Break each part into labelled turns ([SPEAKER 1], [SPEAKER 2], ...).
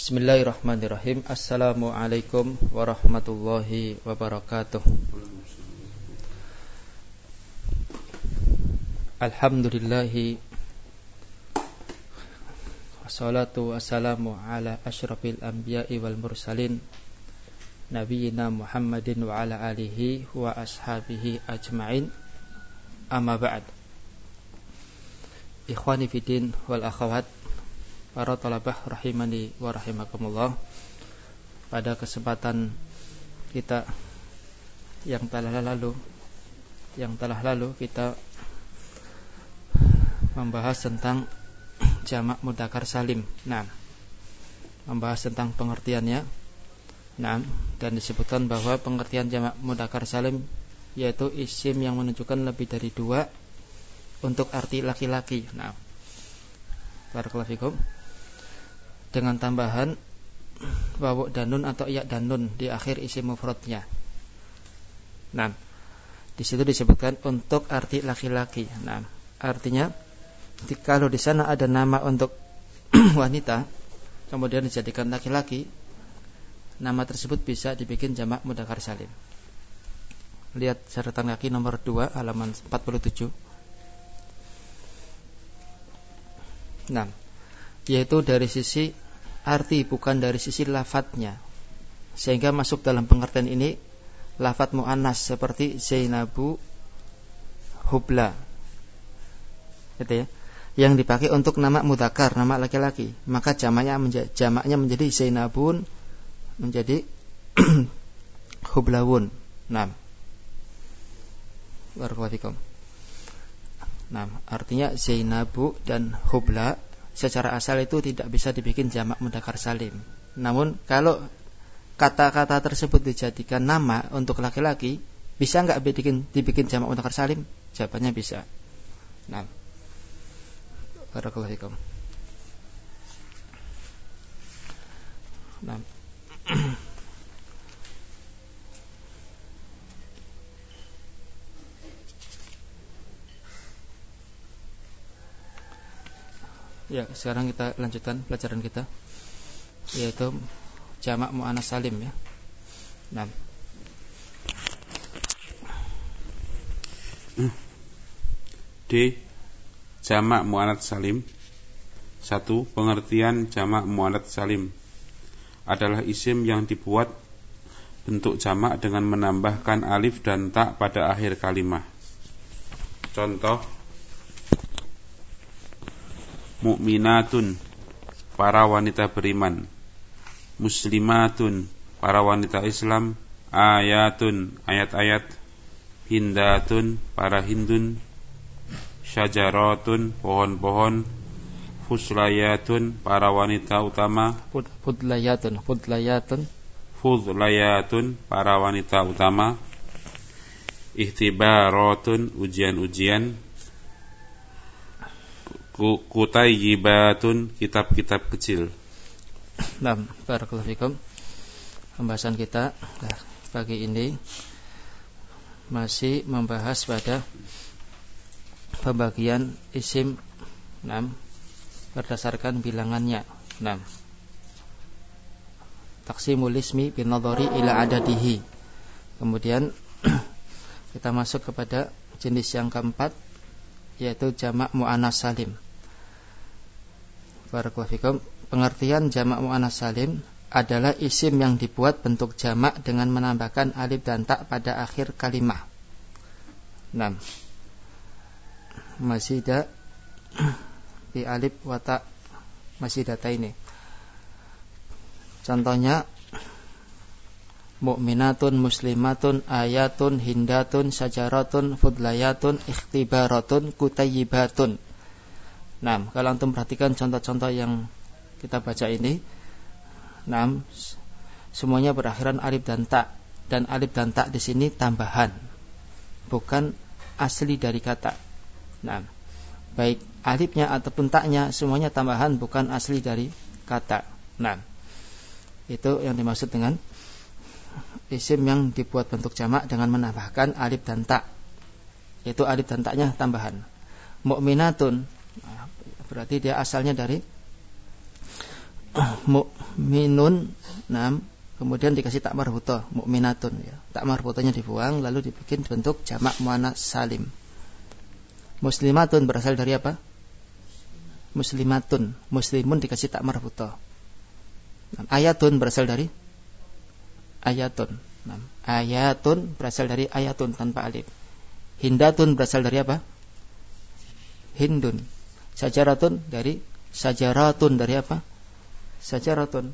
[SPEAKER 1] Bismillahirrahmanirrahim. Assalamualaikum warahmatullahi wabarakatuh. Alhamdulillahi wassalatu wassalamu ala asyrafil anbiya'i wal mursalin Nabiyyina Muhammadin wa ala alihi wa ashabihi ajma'in. Amma ba'd. Ikhwani fiddin wal akhawat, para talabah rahimani wa rahimakumullah. Pada kesempatan kita yang telah lalu kita membahas tentang jamak mudzakkar salim. Membahas tentang pengertiannya. Dan disebutkan bahwa pengertian jamak mudzakkar salim yaitu isim yang menunjukkan lebih dari dua untuk arti laki-laki. Barakallahu fikum. Dengan tambahan wawu dan nun atau ya dan nun di akhir isim mufradnya. Di situ disebutkan untuk arti laki-laki. Artinya kalau di sana ada nama untuk wanita kemudian dijadikan laki-laki, nama tersebut bisa dibikin jamak mudzakkar salim. Lihat catatan kaki nomor 2 halaman 47. Yaitu dari sisi arti bukan dari sisi lafadznya, sehingga masuk dalam pengertian ini lafadz muannas seperti Zainabu, Hubla, gitu ya, yang dipakai untuk nama mudzakkar, nama laki-laki, maka jamaknya menjadi Zainabun, menjadi Hublawun. Barakallahu fikum. Artinya Zainabu dan Hubla secara asal itu tidak bisa dibikin jamak mudzakkar salim. Namun kalau kata-kata tersebut dijadikan nama untuk laki-laki, bisa enggak dibikin jamak mudzakkar salim? Jawabannya bisa. Barakallahu fikum. Ya, sekarang kita lanjutkan pelajaran kita, yaitu jamak muannats salim ya.
[SPEAKER 2] D. Jamak muannats salim. 1. Pengertian jamak muannats salim adalah isim yang dibuat bentuk jamak dengan menambahkan alif dan ta pada akhir kalimat. Contoh: mukminatun, para wanita beriman. Muslimatun, para wanita Islam. Ayatun, ayat-ayat. Hindatun, para Hindun. Syajaratun, pohon-pohon. Fuslayatun, para wanita utama.
[SPEAKER 1] Fudlayatun,
[SPEAKER 2] para wanita utama. Ihtibaratun, ujian-ujian. Kutayyibatun, kitab-kitab kecil.
[SPEAKER 1] Barakallahu fikum. Pembahasan kita pagi ini masih membahas pada pembagian isim berdasarkan bilangannya. Taqsimul ismi bin nadhari ila adadihi. Kemudian kita masuk kepada jenis yang keempat, yaitu jamak muannats salim. Barakallahu fikum. Pengertian jamak muannats salim adalah isim yang dibuat bentuk jamak dengan menambahkan alif dan ta pada akhir kalimat. Masida bi alif wa ta, masidata ini. Contohnya mukminatun, muslimatun, ayatun, hindatun, syajaratun, fudlayatun, ikhtibaratun, kutayyibatun. Kalau antum perhatikan contoh-contoh yang kita baca ini, semuanya berakhiran alif dan ta, dan alif dan ta di sini tambahan, bukan asli dari kata. Baik alifnya ataupun taknya semuanya tambahan, bukan asli dari kata. Itu yang dimaksud dengan isim yang dibuat bentuk jamak dengan menambahkan alif dan ta, yaitu alif dan taknya tambahan. Mukminatun berarti dia asalnya dari mu'minun, kemudian dikasih tak marbutoh, mu'minatun ya. Tak marbutohnya dibuang lalu dibikin bentuk jamak muannats salim. Muslimatun berasal dari apa? Muslimatun. Muslimun dikasih tak marbutoh. Ayatun berasal dari ayatun. Ayatun berasal dari ayatun tanpa alif. Hindatun berasal dari apa? Hindun. Sajaratun dari sajaratun dari apa? Sajaratun.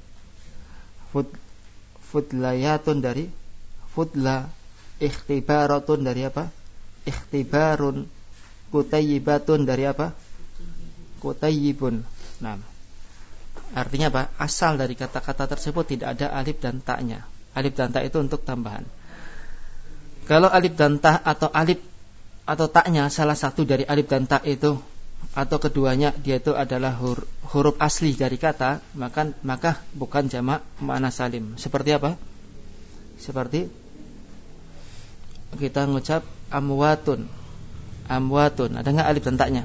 [SPEAKER 1] Fudlayatun dari fudla. Ikhtibaratun dari apa? Ikhtibarun. Kutayyibatun dari apa? Kutayyibun. Artinya apa? Asal dari kata-kata tersebut tidak ada alif dan taknya. Alif dan tak itu untuk tambahan. Kalau alif dan tak atau alif atau taknya salah satu dari alif dan tak itu atau keduanya dia itu adalah huruf asli dari kata, maka bukan jamak muannats salim. Seperti apa? Seperti kita mengucap amwatun. Amwatun, ada enggak alif dan taknya?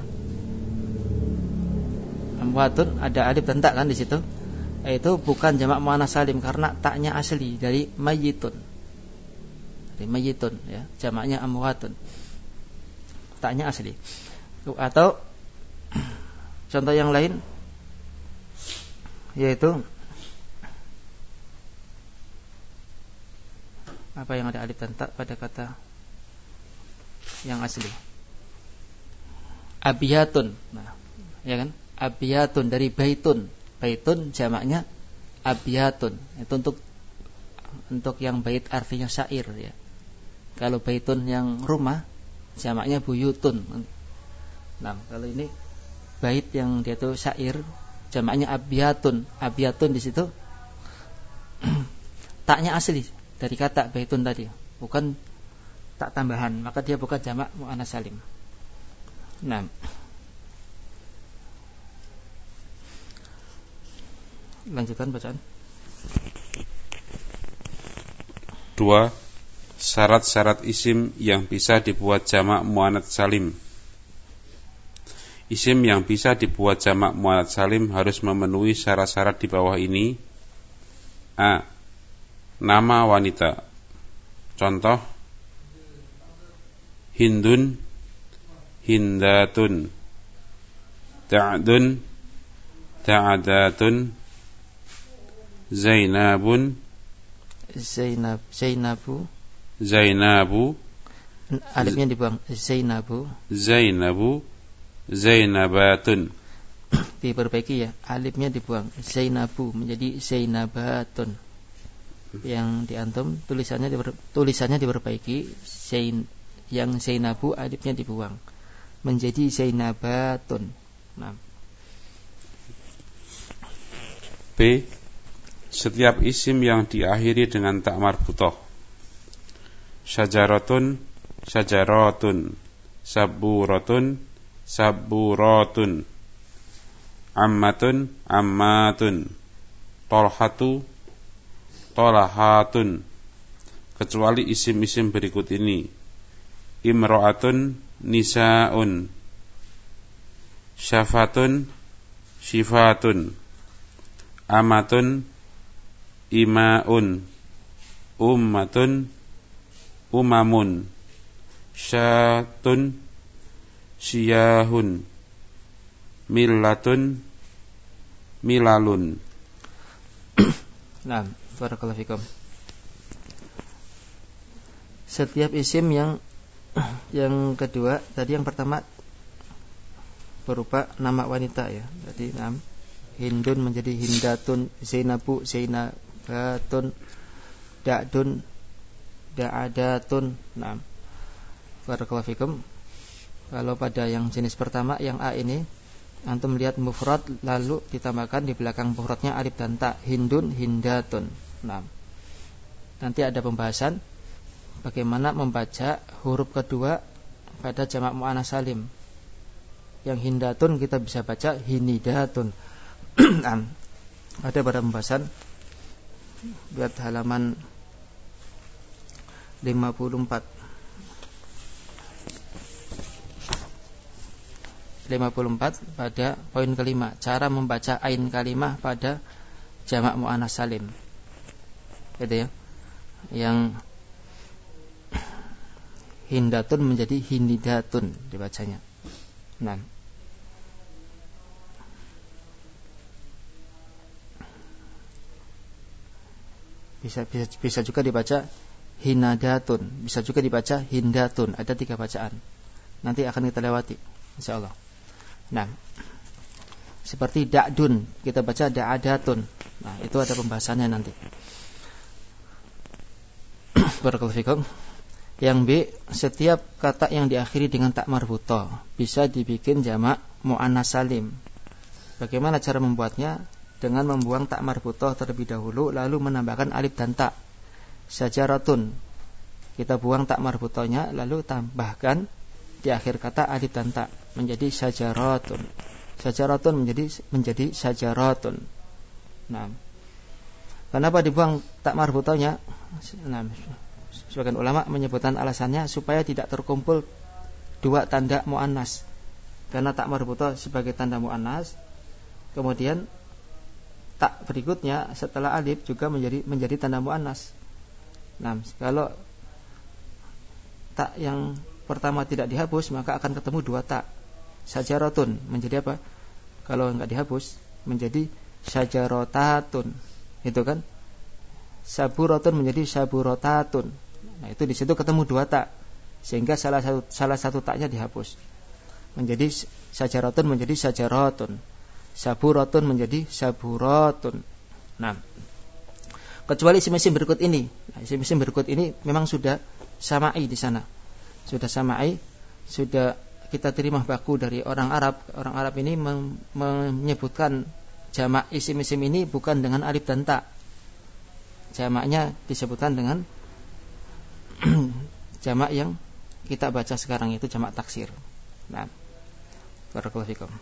[SPEAKER 1] Amwatun ada alif dan tak kan di situ? Itu bukan jamak muannats salim karena taknya asli dari mayyitun. Dari mayyitun ya, jamaknya amwatun. Taknya asli. Atau contoh yang lain yaitu apa yang ada alif dan tak pada kata yang asli? Abiyatun. Ya kan? Abiyatun dari baitun. Baitun jamaknya abiyatun. Itu untuk yang bait artinya syair ya. Kalau baitun yang rumah jamaknya buyutun. Kalau ini bait yang dia itu syair jamaknya abiyatun. Abiyatun di situ taknya asli dari kata baitun tadi, bukan tak tambahan, maka dia bukan jamak muannats salim. Lanjutkan bacaan.
[SPEAKER 2] 2. Syarat-syarat isim yang bisa dibuat jamak muannats salim. Isim yang bisa dibuat jamak muannats salim harus memenuhi syarat-syarat di bawah ini. A. Nama wanita. Contoh: Hindun, Hindatun, Ta'dun, Ta'adatun, Zainabun,
[SPEAKER 1] Zainabu.
[SPEAKER 2] Zainabu.
[SPEAKER 1] Alifnya dibuang. Zainabu.
[SPEAKER 2] Zainabu, Zainabatun.
[SPEAKER 1] Diperbaiki ya, alifnya dibuang. Zainabu menjadi Zainabatun. Yang diantum tulisannya diperbaiki. Yang Zainabu alifnya dibuang menjadi Zainabatun.
[SPEAKER 2] B. Setiap isim yang diakhiri dengan tak marbutoh. Syajaratun, syajaratun, saburatun, saburatun, ammatun, ammatun, tolhatu, tolahatun. Kecuali isim-isim berikut ini: imro'atun, nisaun, syafatun, syifatun, amatun, imaun, ummatun, umamun, syatun, syiyahun, millatun, milalun.
[SPEAKER 1] Barakallahu fikum. Setiap isim yang kedua tadi, yang pertama berupa nama wanita ya. Jadi Hindun menjadi Hindatun, Zainabu, Zainabatun, Da'dun, Da'adatun. Barakallahu fikum. Kalau pada yang jenis pertama, yang A ini, antum lihat mufrad lalu ditambahkan di belakang mufradnya alif dan ta. Hindun, Hindatun. Nanti ada pembahasan bagaimana membaca huruf kedua pada jamak muannats salim. Yang Hindatun kita bisa baca Hinidatun. Ada pada pembahasan, lihat halaman 54 pada poin kelima, cara membaca ain kalimah pada jamak muannas salim. Gitu ya. Yang hindatun menjadi hindidatun dibacanya. Nah. Bisa juga dibaca hinadatun, bisa juga dibaca hindatun. Ada 3 bacaan. Nanti akan kita lewati insyaallah. Nah, seperti da'dun, kita baca da'adatun. Nah, itu ada pembahasannya nanti. Barakallahu fikum. Yang B, setiap kata yang diakhiri dengan tak marbutah bisa dibikin jamak muannas salim. Bagaimana cara membuatnya? Dengan membuang tak marbutah terlebih dahulu, lalu menambahkan alif dan ta. Syajaratun, kita buang tak marbutahnya, lalu tambahkan di akhir kata alif dan ta, menjadi syajaratun. Syajaratun menjadi syajaratun. Nah, kenapa dibuang tak marbutahnya? Nah, sebagian ulama menyebutkan alasannya supaya tidak terkumpul 2 tanda muannas. Karena tak marbutah sebagai tanda muannas, kemudian tak berikutnya setelah alif juga menjadi tanda muannas. Nah, kalau tak yang pertama tidak dihapus, maka akan ketemu 2 tak. Syajaratun menjadi apa? Kalau enggak dihapus menjadi syajarotatun. Itu kan? Saburatun menjadi saburotatun. Nah, itu di situ ketemu 2 tak. Sehingga salah satu taknya dihapus. Menjadi syajaratun menjadi syajaratun. Saburatun menjadi saburatun. Nah, kecuali isim-isim berikut ini. Nah, isim-isim berikut ini memang sudah sama'i di sana. Sudah sama'i, sudah kita terima baku dari orang Arab. Orang Arab ini menyebutkan jamak isim-isim ini bukan dengan alif dan ta. Jamaknya disebutkan dengan jamak yang kita baca sekarang, itu jamak taksir. Nah, barakallahu fikum.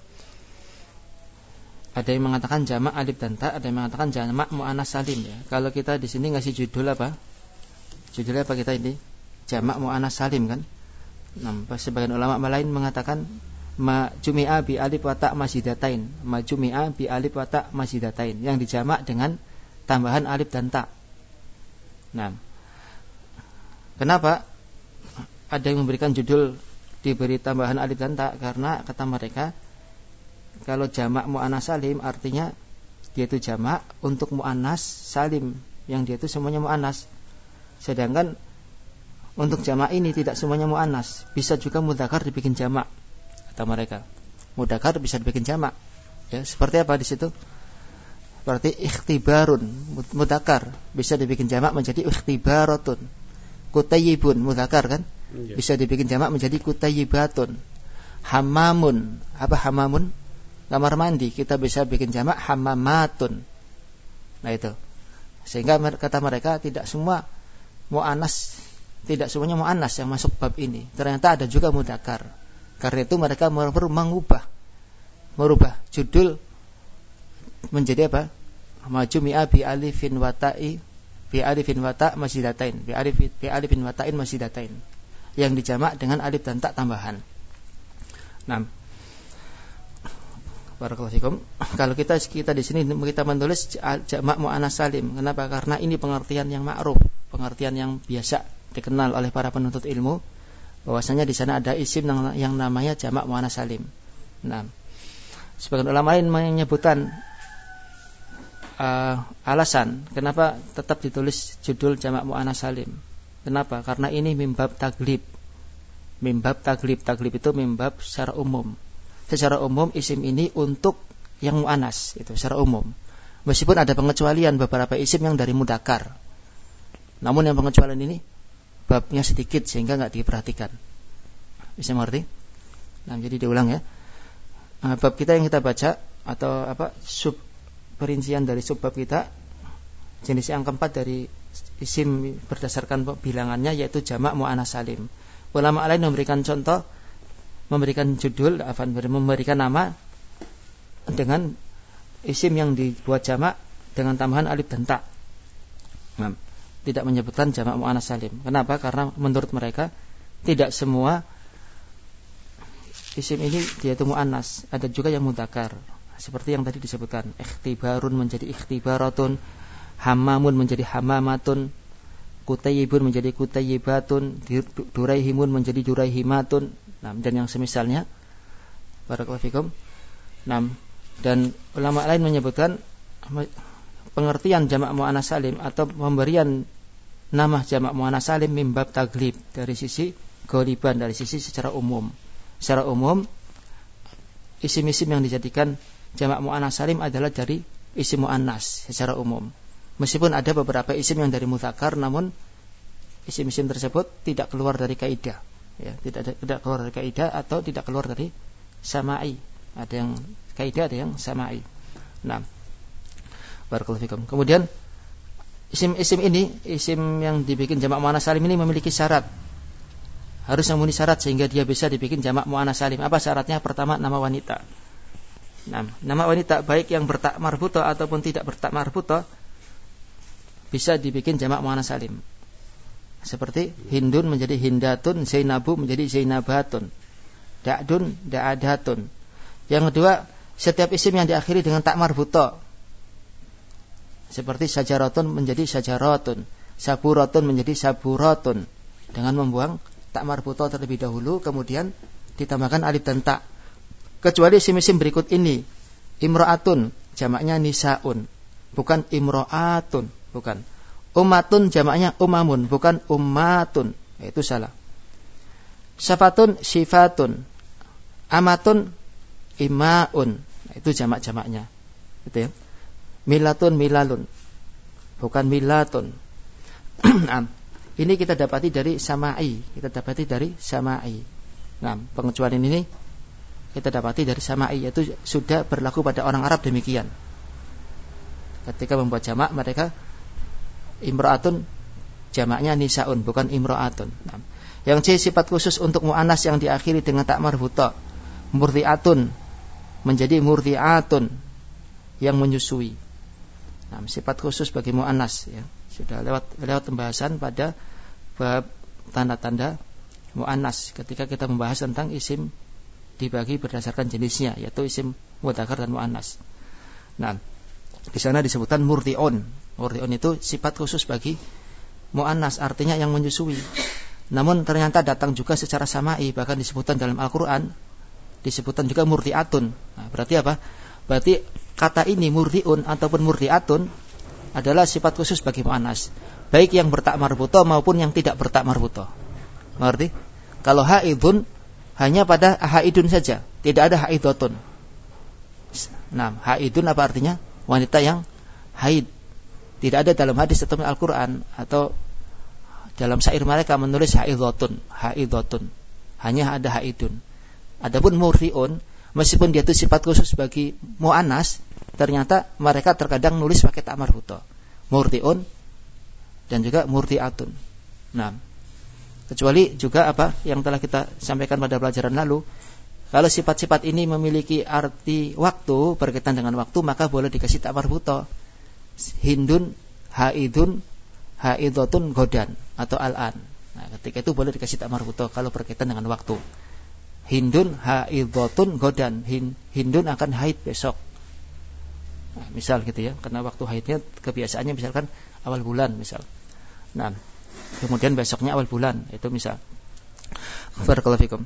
[SPEAKER 1] Ada yang mengatakan jamak alif dan ta, ada yang mengatakan jamak muannas salim ya. Kalau kita di sini ngasih judul apa? Judulnya apa kita ini? Jamak muannas salim kan? Nah, sebagian ulama lain mengatakan majumi'a bi alif wa ta masyidatain. Majumi'a bi alif wa ta masyidatain, yang dijamak dengan tambahan alif dan ta. Nah, kenapa ada yang memberikan judul diberi tambahan alif dan ta? Karena kata mereka, kalau jamak muannas salim artinya dia itu jamak untuk muannas salim, yang dia itu semuanya muannas. Sedangkan untuk jamak ini tidak semuanya muannas, bisa juga mudzakkar dibikin jamak. Kata mereka, mudzakkar bisa dibikin jamak. Ya, seperti apa di situ? Berarti ikhtibarun, mudzakkar bisa dibikin jamak menjadi ikhtibaratun. Kutayyibun, mudzakkar kan? Bisa dibikin jamak menjadi kutayyibatun. Hamamun, apa hamamun? Kamar mandi, kita bisa bikin jamak hamamatun. Nah itu. Sehingga kata mereka tidak semua muannas, tidak semuanya muannas yang masuk bab ini. Ternyata ada juga mudzakkar. Karena itu mereka merubah judul menjadi apa? Majumi'a bi alifin wa ta'i bi alifin wa ta' masyidatain, bi alifin wa ta'in masyidatain, yang dijamak dengan alif dan ta tambahan. Nah, barakallahu fikum. Kalau kita di sini kita menulis jamak muannas salim. Kenapa? Karena ini pengertian yang ma'ruf, pengertian yang biasa dikenal oleh para penuntut ilmu, bahwasanya di sana ada isim yang namanya jamak muannas salim. Nah, sebagian ulama lain menyebutkan alasan kenapa tetap ditulis judul jamak muannas salim. Kenapa? Karena ini mimbab taglib. Taglib itu mimbab secara umum. Secara umum isim ini untuk yang muannas, itu secara umum. Meskipun ada pengecualian beberapa isim yang dari mudzakkar. Namun yang pengecualian ini babnya sedikit sehingga enggak diperhatikan. Bisa mengerti? Nah, jadi diulang ya. Bab kita yang kita baca atau apa sub perincian dari subbab kita, jenis yang keempat dari isim berdasarkan bilangannya yaitu jamak muannas salim. Ulama lain memberikan contoh, memberikan judul, memberikan nama dengan isim yang dibuat jamak dengan tambahan alif dan ta. Nah, tidak menyebutkan jamak muannas salim. Kenapa? Karena menurut mereka tidak semua isim ini dia itu muannas, ada juga yang mudzakkar. Seperti yang tadi disebutkan, ikhtibarun menjadi ikhtibaratun, hamamun menjadi hamamatun, kutayyibun menjadi kutayyibatun, duraihimun menjadi duraihimatun. Dan yang semisalnya. Barakallahu fikum. Dan ulama lain menyebutkan pengertian jamak muannas salim atau pemberian nama jamak muannas salim mimbab taglib, dari sisi ghaliban, dari sisi secara umum. Secara umum isim-isim yang dijadikan jamak muannas salim adalah dari isim muannas secara umum. Meskipun ada beberapa isim yang dari mudzakkar, namun isim-isim tersebut tidak keluar dari kaidah, ya, tidak keluar dari kaidah atau tidak keluar dari sama'i. Ada yang kaidah, ada yang sama'i. Barakallahu fikum. Kemudian isim-isim ini, isim yang dibikin jamak muannas salim ini memiliki syarat. Harus memenuhi syarat sehingga dia bisa dibikin jamak muannas salim. Apa syaratnya? Pertama, nama wanita. Nama wanita baik yang bertak marbuta ataupun tidak bertak marbuta bisa dibikin jamak muannas salim. Seperti Hindun menjadi Hindatun, Zainabu menjadi Zainabatun, Da'dun, Da'adatun. Yang kedua, setiap isim yang diakhiri dengan tak marbuta, seperti Sajaratun menjadi Sajaratun, Saburatun menjadi Saburatun, dengan membuang tak marbuta terlebih dahulu, kemudian ditambahkan alif dan ta. Kecuali isim-isim berikut ini, Imra'atun jamaknya Nisaun, bukan Imra'atun, bukan. Ummatun jamaknya Umamun, bukan Ummatun, itu salah. Syafatun Syifatun, Amatun Imaun, itu jamak-jamaknya, gitu ya. Milatun Milalun, bukan Milatun. Ini kita dapati dari sama'i, pengecualian ini kita dapati dari sama'i, yaitu sudah berlaku pada orang Arab demikian. Ketika membuat jamak, mereka Imra'atun jamaknya Nisaun, bukan Imra'atun. Yang C, sifat khusus untuk mu'annas yang diakhiri dengan tak marbuta. Murdi'atun menjadi Murdi'atun, yang menyusui. Sifat khusus bagi mu'annas, ya. Sudah lewat pembahasan pada bab tanda-tanda mu'annas ketika kita membahas tentang isim dibagi berdasarkan jenisnya, yaitu isim mudzakkar dan mu'annas. Di sana disebutkan murdi'un. Murdi'un itu sifat khusus bagi mu'annas, artinya yang menyusui. Namun ternyata datang juga secara sama'i, bahkan disebutkan dalam Al-Qur'an, disebutkan juga murdi'atun. Berarti apa? Berarti kata ini murdi'un ataupun murdi'atun adalah sifat khusus bagi mu'annas, baik yang bertak marbuta maupun yang tidak bertak marbuta. Mengerti? Kalau haidun hanya pada haidun saja, tidak ada haidatun. Haidun apa artinya? Wanita yang haid. Tidak ada dalam hadis atau Al-Qur'an atau dalam syair mereka menulis haidatun. Hanya ada haidun. Adapun murdi'un, meskipun dia itu sifat khusus bagi mu'annas, ternyata mereka terkadang nulis pakai tak marbuta. Murdi'un dan juga murdi'atun. Kecuali juga apa yang telah kita sampaikan pada pelajaran lalu, kalau sifat-sifat ini memiliki arti waktu, berkaitan dengan waktu, maka boleh dikasih tak marbuta. Hindun, haidun, haidatun, godan atau al'an. Ketika itu boleh dikasih tak marbuta kalau berkaitan dengan waktu. Hindun, haidatun, godan. Hindun akan haid besok. Misal gitu ya, karena waktu haidnya kebiasaannya misalkan awal bulan misal. Kemudian besoknya awal bulan, itu misal. Barakallahu fikum.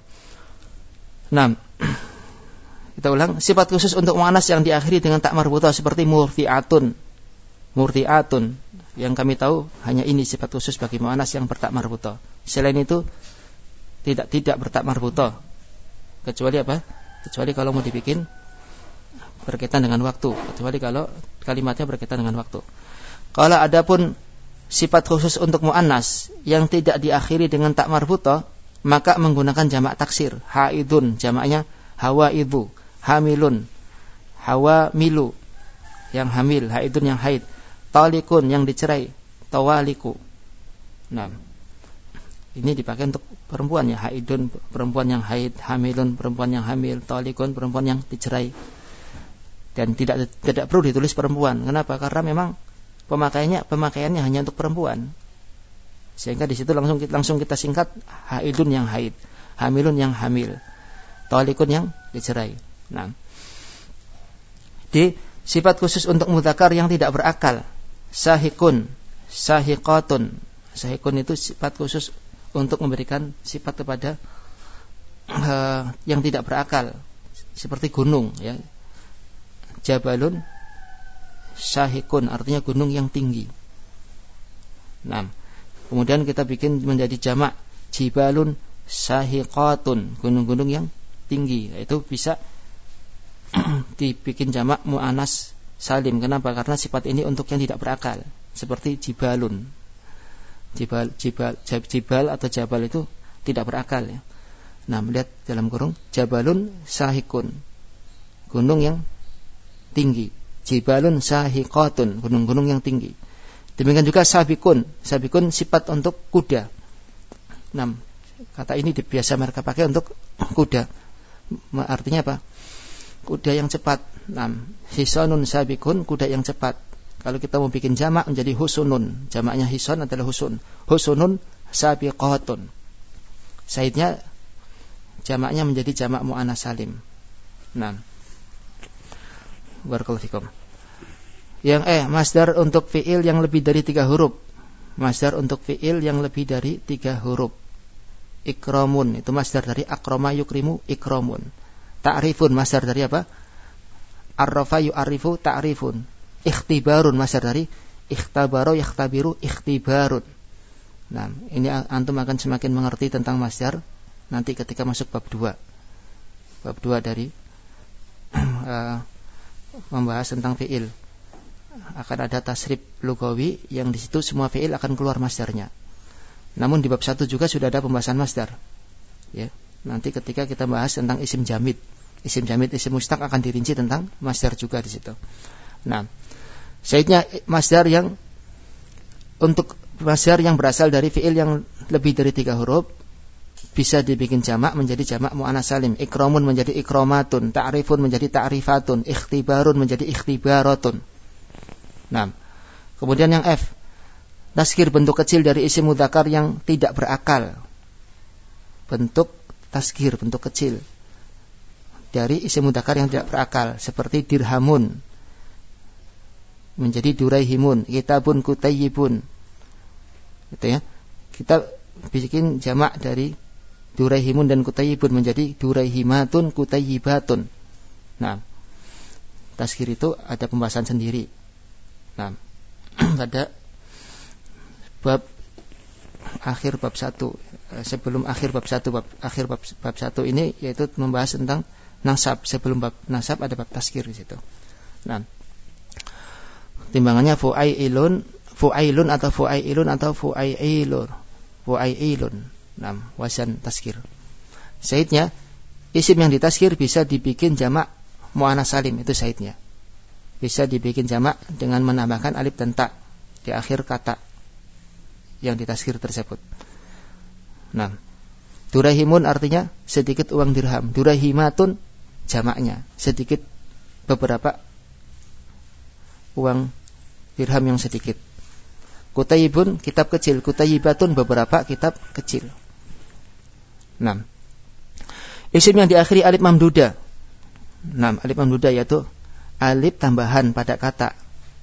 [SPEAKER 1] Kita ulang, sifat khusus untuk mu'annas yang diakhiri dengan tak marbuta seperti murdi'atun, yang kami tahu hanya ini sifat khusus bagi mu'annas yang bertak marbuta. Selain itu tidak bertak marbuta. Kecuali apa? Kecuali kalau mau dibikin berkaitan dengan waktu, kecuali kalau kalimatnya berkaitan dengan waktu. Kalau adapun sifat khusus untuk mu'annas yang tidak diakhiri dengan tak marbuta, maka menggunakan jamak taksir. Haidun jamaknya hawaidu, hamilun hawamilu yang hamil, haidun yang haid, talikun yang dicerai, tawaliku. Ini dipakai untuk perempuan ya, haidun perempuan yang haid, hamilun perempuan yang hamil, talikun perempuan yang dicerai. Dan tidak perlu ditulis perempuan. Kenapa? Karena memang pemakaiannya hanya untuk perempuan. Sehingga di situ langsung kita singkat haidun yang haid, hamilun yang hamil, talikun yang dicerai. D. Sifat khusus untuk mudzakkar yang tidak berakal. Sahikun, sahiqatun. Sahikun itu sifat khusus untuk memberikan sifat kepada yang tidak berakal, seperti gunung, ya. Jabalun sahikun artinya gunung yang tinggi. Nah, kemudian kita bikin menjadi jamak, jibalun sahiqatun, gunung-gunung yang tinggi. Itu bisa dibikin jamak mu'anas salim. Kenapa? Karena sifat ini untuk yang tidak berakal, seperti jibalun. Jibal atau jabal itu tidak berakal, ya. Nah, melihat dalam kurung jabalun sahikun, gunung yang tinggi. Jibalun sahiqatun, gunung-gunung yang tinggi. Demikian juga sabikun. Sabikun sifat untuk kuda. Nah, kata ini biasa mereka pakai untuk kuda. Artinya apa? Kuda yang cepat. Nah, hisonun sabikun, kuda yang cepat. Kalau kita mau bikin jamak menjadi husunun. Jamaknya hison adalah husun. Husunun sabiqatun. Saidnya jamaknya menjadi jamak mu'annas salim. Nah, barakallahu fikum. Yang masdar untuk fi'il yang lebih dari 3 huruf. Masdar untuk fi'il yang lebih dari 3 huruf. Ikramun, itu masdar dari akrama yukrimu ikramun. Ta'rifun, masdar dari apa? Arrafa yu'arifu ta'rifun. Ikhtibarun, masdar dari ikhtabaro yakhtabiru ikhtibarun. Nah, ini antum akan semakin mengerti tentang masdar nanti ketika masuk bab 2. Bab 2 dari membahas tentang fi'il. Akan ada tasrif lugawi yang di situ semua fi'il akan keluar masdarnya. Namun di bab 1 juga sudah ada pembahasan masdar. Ya, nanti ketika kita bahas tentang isim jamid, isim mustaq akan dirinci tentang masdar juga di situ. Nah, saidnya masdar yang untuk masdar yang berasal dari fi'il yang lebih dari 3 huruf bisa dibikin jamak menjadi jamak mu'annas salim. Ikramun menjadi ikramatun, ta'rifun menjadi ta'rifatun, ikhtibarun menjadi ikhtibaratun. Nah, kemudian yang F, taskir bentuk kecil dari isim mudzakkar yang tidak berakal. Bentuk taskir, bentuk kecil dari isim mudzakkar yang tidak berakal, seperti dirhamun menjadi duraihimun, kitabun kutayyibun. Gitu ya. Kita bikin jamak dari duraihimun dan kutayyibun menjadi duraihimatun kutayyibatun. Nah, taskir itu ada pembahasan sendiri. Nah, pada bab akhir bab 1, sebelum akhir bab 1, akhir bab 1 ini yaitu membahas tentang nasab. Sebelum bab nasab ada bab taskir di situ. Nah, timbangannya fu'ailun atau fu'ailun. Nah, wazan taskir. Saidnya isim yang ditaskir bisa dibikin jamak mu'annas salim, itu saidnya. Bisa dibikin jamak dengan menambahkan alif dan ta di akhir kata yang ditaskir tersebut. Nah, durahimun artinya sedikit uang dirham. Durahimatun jamaknya sedikit, beberapa uang dirham yang sedikit. Kutayyibun kitab kecil, kutayyibatun beberapa kitab kecil. Nah, isim yang diakhiri alif mamduda. Nah, alif mamduda yaitu alif tambahan pada kata.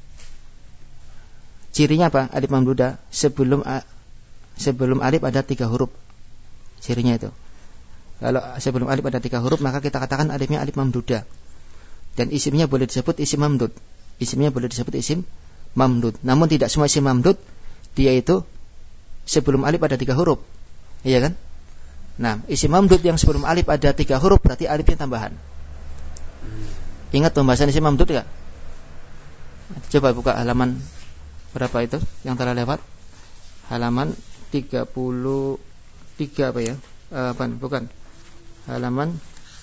[SPEAKER 1] Cirinya apa? Alif mamduda sebelum alif ada 3 huruf. Cirinya itu. Kalau sebelum alif ada 3 huruf, maka kita katakan alifnya alif mamduda. Dan isimnya boleh disebut isim mamdud. Isimnya boleh disebut isim mamdud. Namun tidak semua isim mamdud dia itu sebelum alif ada 3 huruf. Iya kan? Nah, isim mamdud yang sebelum alif ada 3 huruf berarti alifnya tambahan. Ingat pembahasan isim mamdud enggak? Coba buka halaman berapa itu yang telah lewat? Halaman 33 apa ya? Bukan. Halaman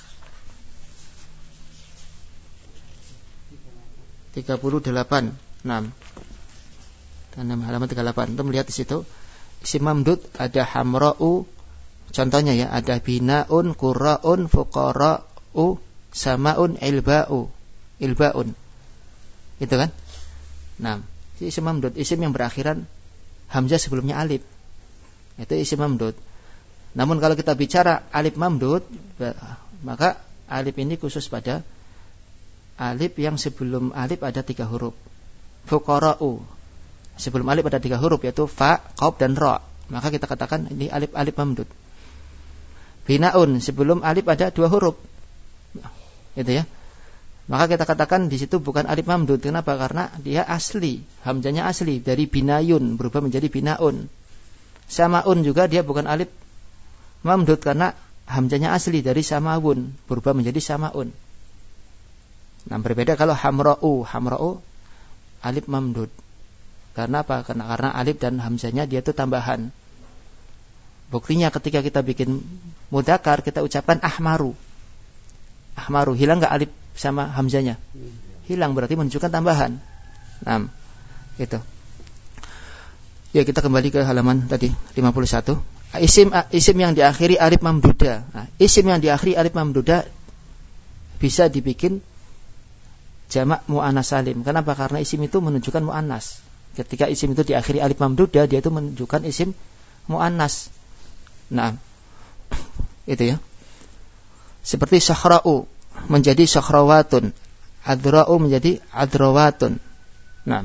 [SPEAKER 1] 38. Nah, halaman 38. Untuk melihat di situ isim mamdud ada hamra'u, contohnya ya, ada binaun, qurra'un, fuqara'u, sama'un, ilba'un. Itu kan? Nah, isim mamdud, isim yang berakhiran hamzah sebelumnya alif. Itu isim mamdud. Namun kalau kita bicara alif mamdud, maka alif ini khusus pada alif yang sebelum alif ada 3 huruf. Fuqara'u. Sebelum alif ada 3 huruf, yaitu fa, qaf dan ra. Maka kita katakan ini alif mamdud. Binaun, sebelum alif ada 2 huruf. Gitu ya. Maka kita katakan di situ bukan alif mamdud. Kenapa? Karena dia asli, hamzanya asli dari binayun berubah menjadi binaun. Samaun juga dia bukan alif mamdud karena hamzanya asli dari samawun berubah menjadi samaun. Nah, berbeda kalau hamra'u alif mamdud. Karena apa? Karena alif dan hamzanya dia itu tambahan. Buktinya ketika kita bikin mudzakkar kita ucapkan ahmaru. Ahmaru, hilang enggak alif sama hamzanya? Hilang, berarti menunjukkan tambahan. Nah, itu. Ya, kita kembali ke halaman tadi 51. Isim yang diakhiri alif mamduda. Nah, isim yang diakhiri alif mamduda bisa dibikin jamak muannas salim. Kenapa? Karena isim itu menunjukkan muannas. Ketika isim itu diakhiri alif mamduda, dia itu menunjukkan isim muannas. Nah, itu ya. Seperti syahra'u menjadi syahrawatun, adra'u menjadi adrawatun. Nah,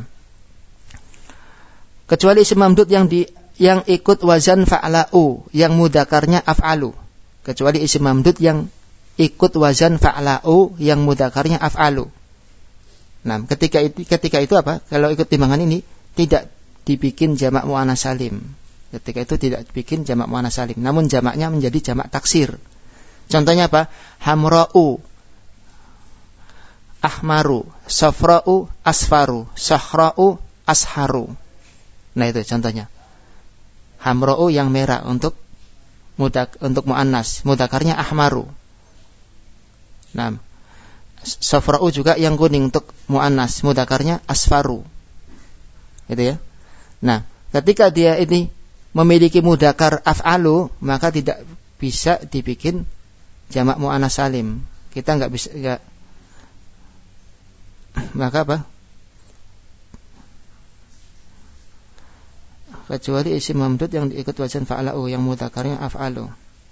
[SPEAKER 1] kecuali isim mamdud yang ikut wazan fa'la'u, yang mudzakarnya af'alu. Kecuali isim mamdud yang ikut wazan fa'la'u, yang mudzakarnya af'alu. Nah, ketika itu apa? Kalau ikut timbangan ini tidak dibikin jamak muannas salim. Ketika itu tidak dibikin jamak muannas salim, namun jamaknya menjadi jamak taksir. Contohnya apa? Hamra'u, ahmaru, safra'u, asfaru, sahra'u, asharu. Nah, itu contohnya. Hamra'u yang merah untuk muannas, mudzakarnya ahmaru. Nah, safra'u juga yang kuning untuk muannas, mudzakarnya asfaru. Gitu ya. Nah, ketika dia ini memiliki mudzakar af'alu, maka tidak bisa dibikin jamak muannas salim. Kita enggak bisa maka apa? Kecuali isim mamdud yang diikut wazan fa'la'u, yang mudzakarnya af'alu.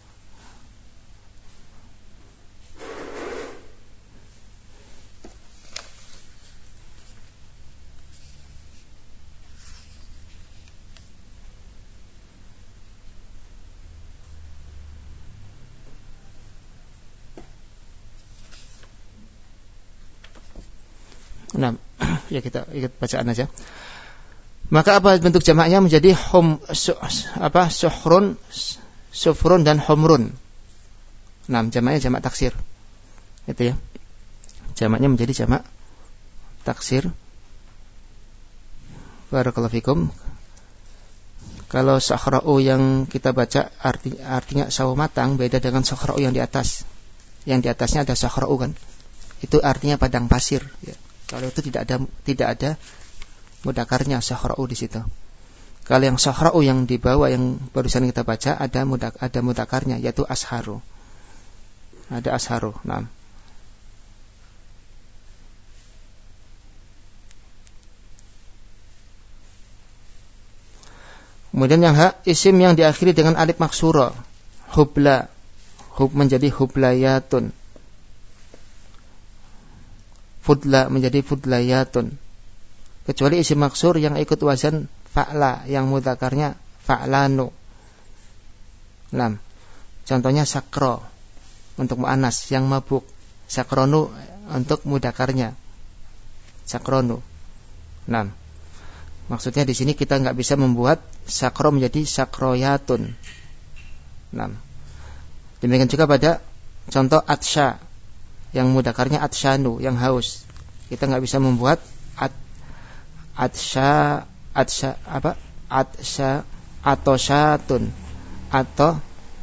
[SPEAKER 1] Nah, ya kita ikut bacaan aja. Maka apa bentuk jamaknya menjadi suhrun, sufrun dan humrun. Nah, jamaknya jamak taksir. Itu ya. Jamaknya menjadi jamak taksir. Barakallahu fikum. Kalau sahra'u yang kita baca artinya sawo matang, beda dengan sahra'u yang di atas. Yang di atasnya ada sahra'u kan. Itu artinya padang pasir ya. Kalau itu tidak ada mudzakarnya sahra'u di situ. Kalau yang sahra'u yang di bawah yang barusan kita baca ada mudzakarnya, yaitu asharu. Ada asharu. Nah. Kemudian yang isim yang diakhiri dengan alif maksura. Hubla. Hub menjadi hublayatun. Fudla menjadi fudlayatun. Kecuali isim maksur yang ikut wazan fa'la, yang mudzakarnya fa'lanu. Nah, contohnya sakro untuk muannas yang mabuk, sakronu untuk mudzakarnya sakronu. Nah, maksudnya di sini kita enggak bisa membuat sakro menjadi sakroyatun. Nah, demikian juga pada contoh atsya yang mudzakarnya atsyanu, yang haus. Kita enggak bisa membuat atsya atosyatun atau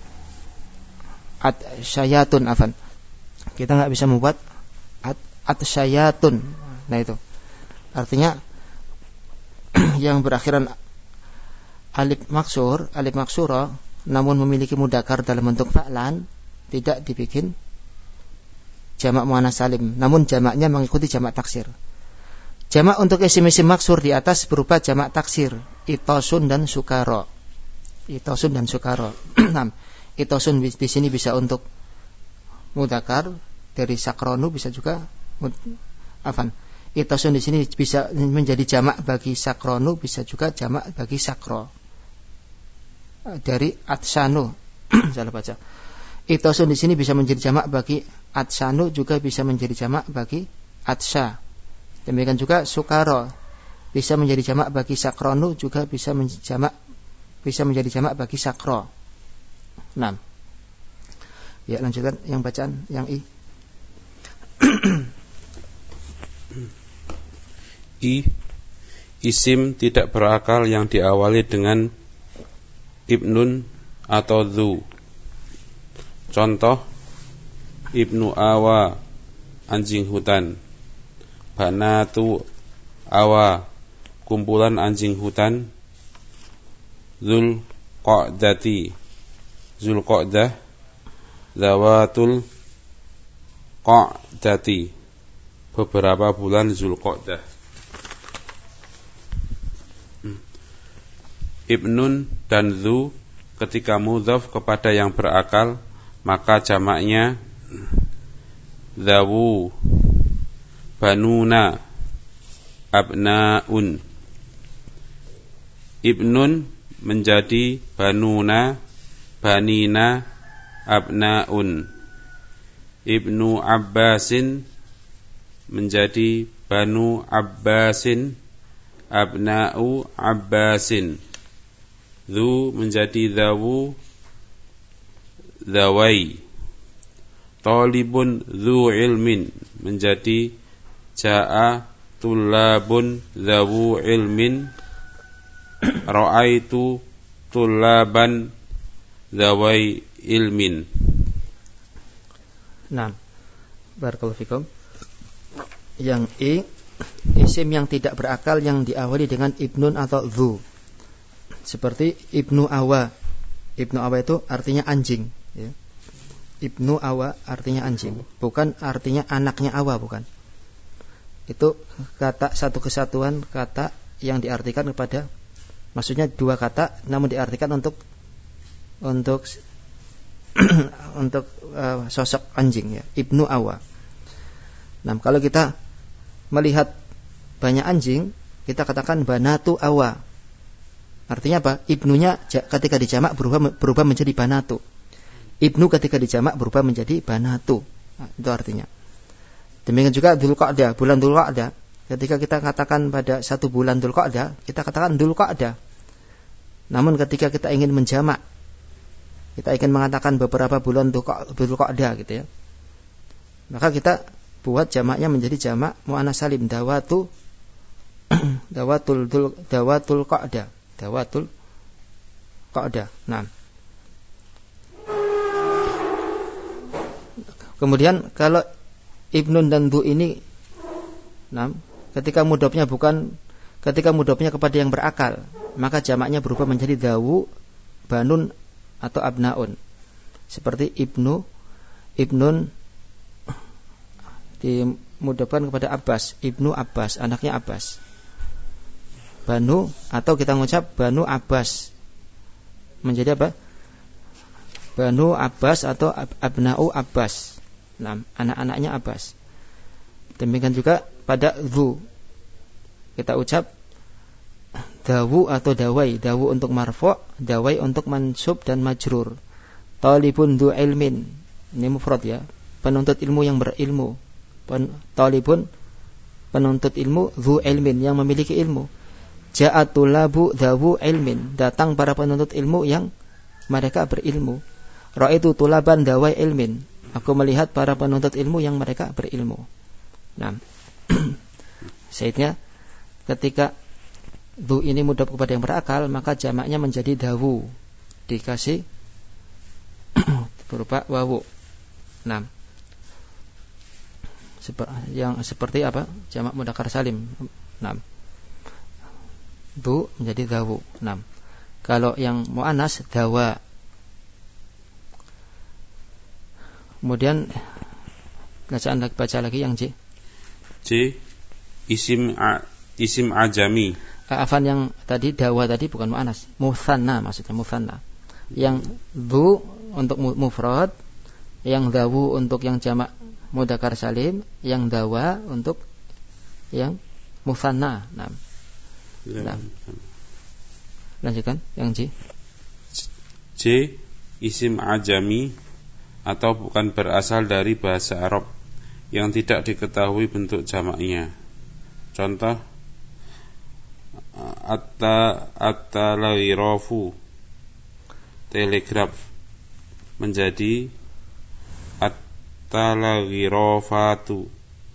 [SPEAKER 1] atsyayatun afan. Kita enggak bisa membuat atsyayatun. Nah, itu artinya yang berakhiran alif maksura namun memiliki mudzakkar dalam bentuk fa'lan tidak dibikin jamak muannas salim, namun jamaknya mengikuti jamak taksir. Jamak untuk isim-isim maksur di atas berupa jamak taksir, itosun dan sukara. Itosun dan sukara. Nah, itosun di sini bisa untuk mudzakkar dari sakronu, bisa juga Itosun di sini bisa menjadi jamak bagi sakronu, bisa juga jamak bagi sakro. Dari atsanu, salah baca. Itosun di sini bisa menjadi jamak bagi atsanu, juga bisa menjadi jamak bagi atsa. Demikian juga sukaro bisa menjadi jamak bagi sakronu, juga bisa menjadi jamak bagi sakro. 6. Ya, lanjutkan yang bacaan yang I.
[SPEAKER 2] Isim tidak berakal yang diawali dengan ibnun atau dzu. Contoh: ibnu awa, anjing hutan. Banatu awa, kumpulan anjing hutan. Dzul qa'dati, Zulqa'dah. Zawatul qa'dati, beberapa bulan Zulqa'dah. Ibnun dan dzu ketika mudhaf kepada yang berakal, maka jamaknya dzawu, banuna, abnaun. Ibnun menjadi banuna, banina, abnaun. Ibnu Abbasin menjadi banu Abbasin, abna'u Abbasin. Dzu menjadi dzawu, dzawai. Talibun dzu ilmin menjadi ja'a tullabun dzawu ilmin. Ra'aitu tullaban dzawai ilmin.
[SPEAKER 1] Nah, barakallahu fikum. Yang I, isim yang tidak berakal yang diawali dengan ibnun atau dzu. Seperti ibnu awa. Ibnu awa itu artinya anjing, ya. Ibnu awa artinya anjing, bukan artinya anaknya awa, bukan. Itu kata satu kesatuan kata yang diartikan kepada, maksudnya dua kata namun diartikan untuk sosok anjing, ya. Ibnu awa. Nah, kalau kita melihat banyak anjing, kita katakan banatu awa. Artinya apa? Ibnunya ketika dijamak berubah menjadi banatu. Ibnu ketika dijamak berubah menjadi banatu. Nah, itu artinya. Demikian juga Dzulqa'dah, bulan Dzulqa'dah. Ketika kita katakan pada satu bulan Dzulqa'dah, kita katakan Dzulqa'dah. Namun ketika kita ingin menjamak, kita ingin mengatakan beberapa bulan Dzulqa'dah gitu, ya. Maka kita buat jamaknya menjadi jamak muannats salim, dawatul qa'dah. Dawatul qa'dah. Nah. Kemudian kalau ibnun dan dzu ini, nah, ketika mudhofnya kepada yang berakal, maka jamaknya berubah menjadi dawu, banun atau abnaun. Seperti ibnun dimudhofkan kepada Abbas, ibnu Abbas, anaknya Abbas. Banu, atau kita mengucap Banu Abbas menjadi apa? Banu Abbas atau abna'u Abbas. Nah, anak-anaknya Abbas. Demikian juga pada dzu, kita ucap dawu atau dawai. Dawu untuk marfu', dawai untuk mansub dan majrur. Talibun dzu ilmin, ini mufrad, ya. Penuntut ilmu yang berilmu. Talibun, penuntut ilmu, dzu ilmin, yang memiliki ilmu. Ja'atulabu dzawu ilmin, datang para penuntut ilmu yang mereka berilmu. Ra'aitu tulaban dawai ilmin, aku melihat para penuntut ilmu yang mereka berilmu. Nah, Sayyidnya ketika dzu ini mudhaf kepada yang berakal, maka jamaknya menjadi dawu, dikasih berupa wawu. Nah, yang seperti apa? Jamak mudzakkar salim. Nah, dzu menjadi dawu. Nah, kalau yang muannas dawa. Kemudian baca lagi yang J. Isim ajami. Afan, yang tadi dawa tadi bukan muannas, mutsanna, maksudnya mutsanna. Yang dzu untuk mufrad, yang dawu untuk yang jamak mudzakkar salim, yang dawa untuk yang musanna. Nah. Lanjutkan yang J.
[SPEAKER 2] J, isim ajami atau bukan berasal dari bahasa Arab yang tidak diketahui bentuk jamaknya. Contoh, at-talaghirafu, telegraf, menjadi at-talaghirafatu.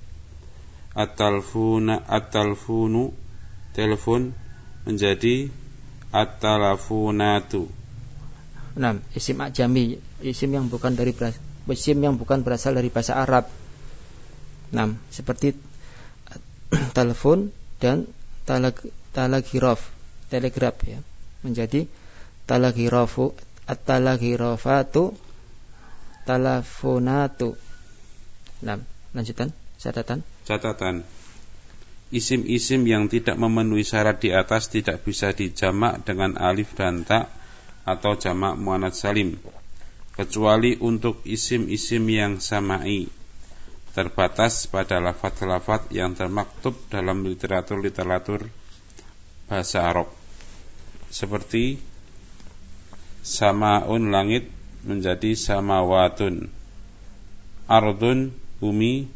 [SPEAKER 2] At-talfunu, telepon, menjadi at-talafunatu.
[SPEAKER 1] Nah, isim ajami, isim yang bukan berasal dari bahasa Arab. Nah, seperti telepon dan talaghiraf, telegraf ya, menjadi talaghirafu, at-talaghirafatu, talafunatu. Nah, lanjutan catatan. Isim-isim yang tidak memenuhi syarat di atas tidak bisa dijamak dengan alif dan ta atau jamak muannats salim, kecuali untuk isim-isim yang sama'i, terbatas pada lafaz-lafaz yang termaktub dalam literatur bahasa Arab, seperti samaun, langit, menjadi samawatun, ardun, bumi,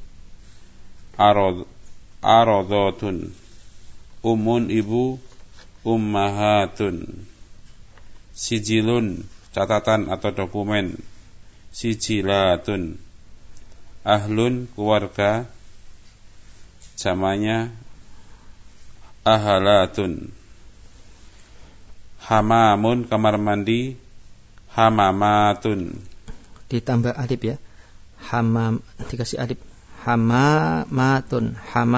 [SPEAKER 1] aradotun, ibu, ummahatun, sijilun, catatan atau dokumen, sijilatun, ahlun, keluarga, jamanya ahalatun, hamamun, kamar mandi, hamamatun. Ditambah alif ya, hamam, dikasih alif, hamamatun.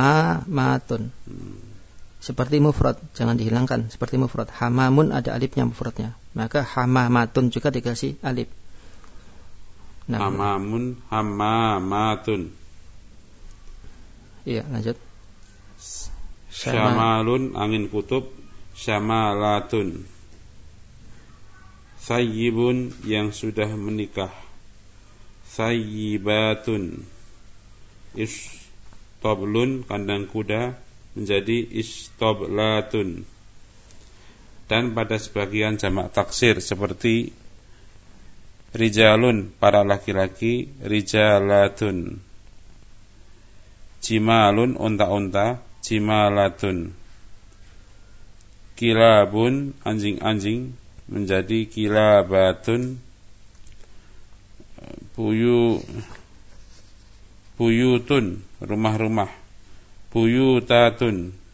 [SPEAKER 1] Seperti mufrad, jangan dihilangkan. Seperti mufrad, hamamun ada alifnya mufradnya, maka hamamatun juga dikasih alif. Nah,
[SPEAKER 2] hamamun, hamamatun.
[SPEAKER 1] Iya, lanjut.
[SPEAKER 2] Syamalun, angin kutub, syamalatun. Sayyibun, yang sudah menikah, sayyibatun. Istoblun, kandang kuda, menjadi istoblatun. Dan pada sebagian jamak taksir seperti rijalun, para laki-laki, rijalatun. Jimalun, unta-unta, jimalatun. Kilabun, anjing-anjing, menjadi kilabatun. Buyutun, rumah-rumah, buyutatun.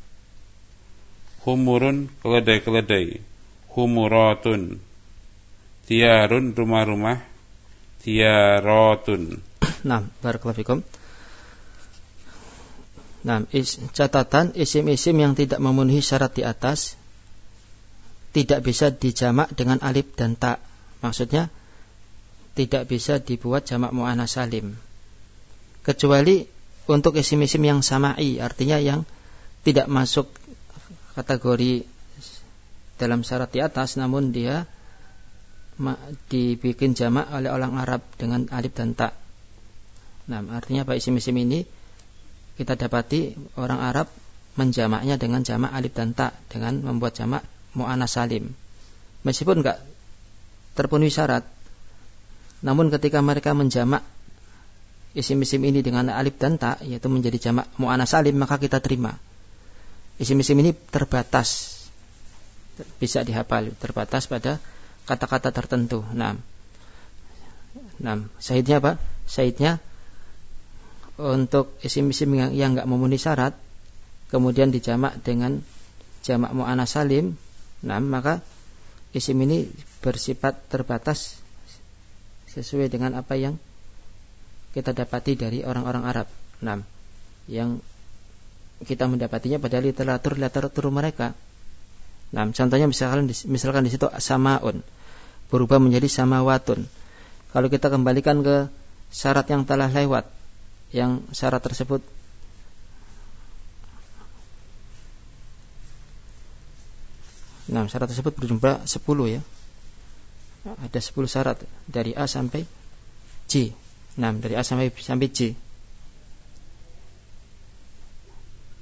[SPEAKER 2] Humurun, keledai-keledai, humuratun. Tiarun, rumah-rumah, tiaratun.
[SPEAKER 1] Nah, barakallahu fikum. Nah, catatan isim-isim yang tidak memenuhi syarat di atas tidak bisa dijamak dengan alif dan ta. Maksudnya tidak bisa dibuat jamak muannats salim, kecuali untuk isim-isim yang sama'i, artinya yang tidak masuk kategori dalam syarat di atas, namun dia dibikin jamak oleh orang Arab dengan alif dan ta. Nah, artinya apa? Isim-isim ini kita dapati orang Arab menjamaknya dengan jamak alif dan ta, dengan membuat jamak muannats salim, meskipun enggak terpenuhi syarat. Namun ketika mereka menjamak isim-isim ini dengan alif dan ta, yaitu menjadi jamak muannats salim, maka kita terima. Isim-isim ini terbatas, bisa dihafal, terbatas pada kata-kata tertentu. Nah, syahidnya apa? Syahidnya untuk isim-isim yang enggak memenuhi syarat, kemudian dijamak dengan jamak muannats salim, maka isim ini bersifat terbatas sesuai dengan apa yang kita dapati dari orang-orang Arab. Yang kita mendapatinya pada literatur mereka. Contohnya misalkan di situ samaun berubah menjadi samawatun. Kalau kita kembalikan ke syarat yang telah lewat, yang syarat tersebut syarat tersebut berjumlah 10 ya. Ada 10 syarat dari A sampai J. Dari A sampai J.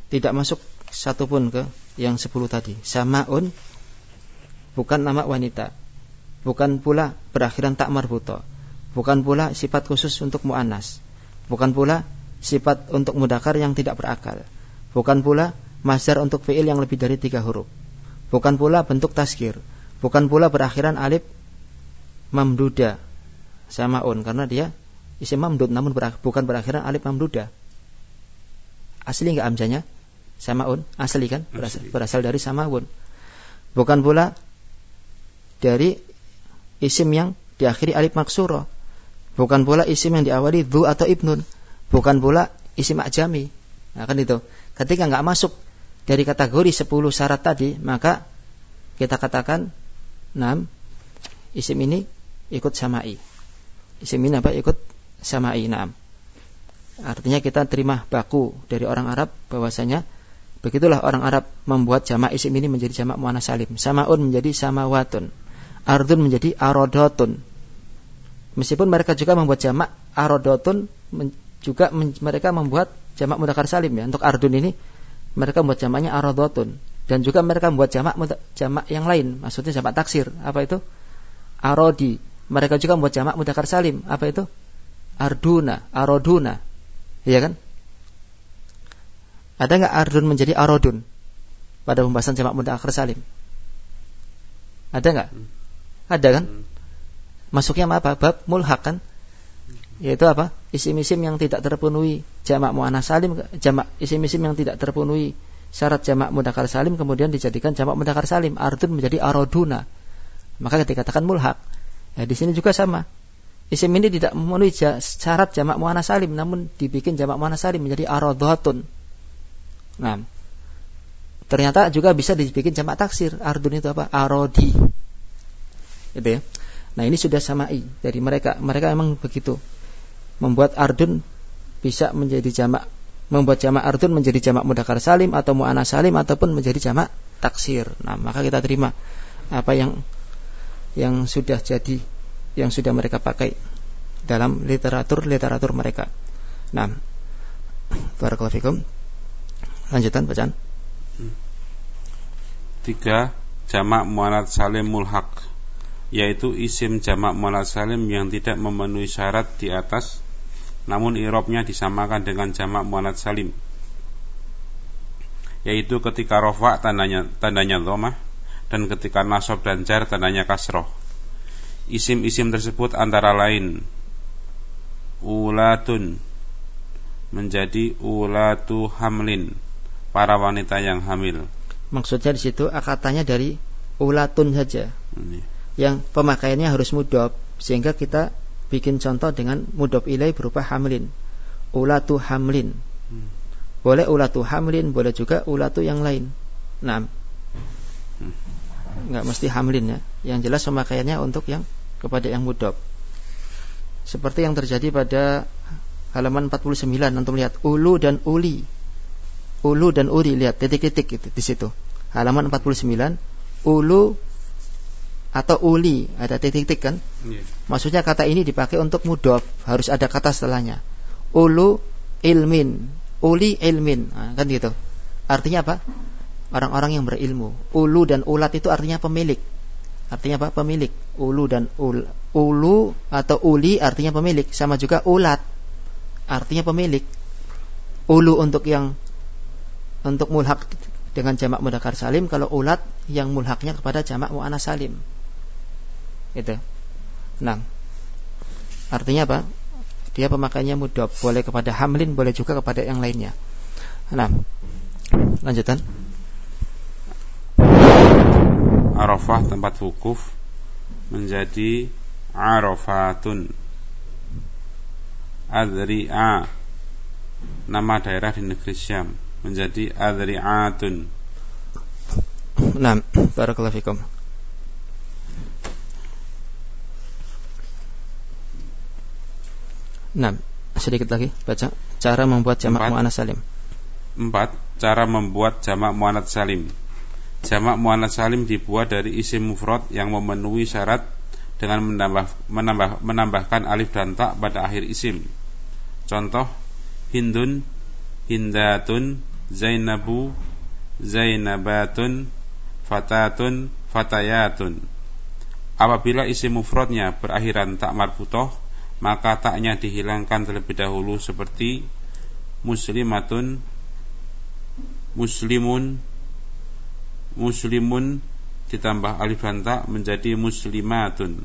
[SPEAKER 1] tidak masuk satupun ke yang 10 tadi. Samaun bukan nama wanita, bukan pula berakhiran tak marbuto, bukan pula sifat khusus untuk muannas, bukan pula sifat untuk mudzakkar yang tidak berakal, bukan pula masdar untuk fi'il yang lebih dari 3 huruf, bukan pula bentuk tazkir, bukan pula berakhiran alif mamduda. Samaun karena dia isim mamdud namun bukan berakhiran alif mamduda. Asli enggak hamzanya? Samaun asli kan, berasal dari samaun. Bukan pula dari isim yang diakhiri alif maksuro, bukan pula isim yang diawali dhu atau ibnun, bukan pula isim ajami. Nah kan itu. Ketika enggak masuk dari kategori 10 syarat tadi, maka kita katakan isim ini ikut samai. Isim ini apa? Ikut samai. Artinya kita terima baku dari orang Arab bahwasanya begitulah orang Arab membuat jamak isim ini menjadi jamak muannas salim. Samaun menjadi samawatun, ardun menjadi arodotun. Meskipun mereka juga membuat jamak arodotun, juga mereka membuat jamak mudzakkar salim ya. Untuk ardun ini mereka membuat jamaknya arodotun, dan juga mereka membuat jamak yang lain, maksudnya jamak taksir. Apa itu? Arodi. Mereka juga membuat jamak mudzakkar salim. Apa itu? Arduna, aroduna. Iya kan? Ada enggak ardun menjadi arodun pada pembahasan jamak mudzakkar salim? Ada enggak? Ada kan? Masuknya apa? Bab mulhaq kan? Yaitu apa? Isim-isim yang tidak terpenuhi jamak muannas salim, isim-isim yang tidak terpenuhi syarat jamak mudzakkar salim kemudian dijadikan jamak mudzakkar salim. Ardun menjadi aroduna. Maka dikatakan mulhaq. Ya, di sini juga sama. Isim ini tidak memenuhi syarat jamak muannas salim, namun dibikin jamak muannas salim menjadi arodhatun. Nah, ternyata juga bisa dibikin jamak taksir. Ardun itu apa? Arodi. Gitu ya. Nah, ini sudah samai dari mereka. Mereka memang begitu. Membuat ardun bisa menjadi jamak, membuat jamak ardun menjadi jamak mudzakkar salim atau muannas salim ataupun menjadi jamak taksir. Nah, maka kita terima apa yang sudah jadi, yang sudah mereka pakai dalam literatur mereka. Nah, barakallahu fikum. Lanjutan bacaan.
[SPEAKER 2] 3. Jamak muannats salim mulhaq, yaitu isim jamak muannats salim yang tidak memenuhi syarat di atas, namun i'rabnya disamakan dengan jamak muannats salim, yaitu ketika rafa tandanya dhammah dan ketika nasab dan jar tandanya kasroh. Isim-isim tersebut antara lain ulatun menjadi ulatu hamlin, para wanita yang hamil.
[SPEAKER 1] Maksudnya di situ katanya dari ulatun saja. Yang pemakaiannya harus mudhof, sehingga kita bikin contoh dengan mudhof ilai berupa hamlin. Ulatu hamlin. Boleh ulatu hamlin, boleh juga ulatu yang lain. Nah, enggak mesti hamlin ya. Yang jelas pemakaiannya untuk yang kepada yang mudhof. Seperti yang terjadi pada halaman 49, antum lihat ulu dan uli. Ulu dan uli, lihat titik-titik itu di situ. Halaman 49, ulu atau uli, ada titik-titik kan? Maksudnya kata ini dipakai untuk mudhof, harus ada kata setelahnya. Ulu ilmin, uli ilmin, nah, kan gitu. Artinya apa? Orang-orang yang berilmu. Ulu dan ulat itu artinya pemilik. Artinya apa? Pemilik. Ulu dan ulu atau uli artinya pemilik. Sama juga ulat artinya pemilik. Ulu untuk mulhaq dengan jamak mudzakkar salim, kalau ulat yang mulhaqnya kepada jamak muannas salim. Itu. Nah, artinya apa? Dia pemakaiannya mudhof, boleh kepada hamlin, boleh juga kepada yang lainnya. Nah, lanjutan.
[SPEAKER 2] Arafah tempat wukuf menjadi Arafatun. Adri'a nama daerah di negeri Syam menjadi Adri'atun.
[SPEAKER 1] Nah, barakallahu fikum. Nah, sedikit lagi baca cara membuat jamak muannats salim.
[SPEAKER 2] 4. Cara membuat jamak muannats salim. Jamak muannats salim dibuat dari isim mufrad yang memenuhi syarat dengan menambahkan alif dan ta pada akhir isim. Contoh: Hindun, Hindatun, Zainabu, Zainabatun, Fatatun, Fatayatun. Apabila isim mufradnya berakhiran tak marbutoh, maka taknya dihilangkan terlebih dahulu seperti muslimatun, muslimun, muslimun ditambah alif dan ta menjadi muslimatun.